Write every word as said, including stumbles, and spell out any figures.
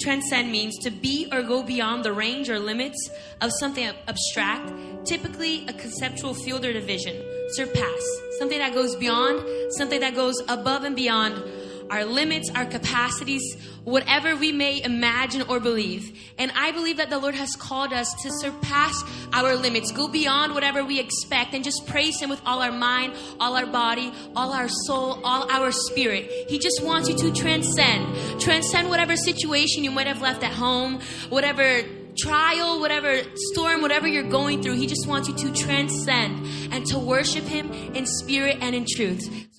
transcend means to be or go beyond the range or limits of something abstract, typically a conceptual field or division. Surpass, something that goes beyond, something that goes above and beyond our limits, our capacities, whatever we may imagine or believe. And I believe that the Lord has called us to surpass our limits, go beyond whatever we expect, and just praise Him with all our mind, all our body, all our soul, all our spirit. He just wants you to transcend. Transcend whatever situation you might have left at home, whatever trial, whatever storm, whatever you're going through. He just wants you to transcend and to worship Him in spirit and in truth.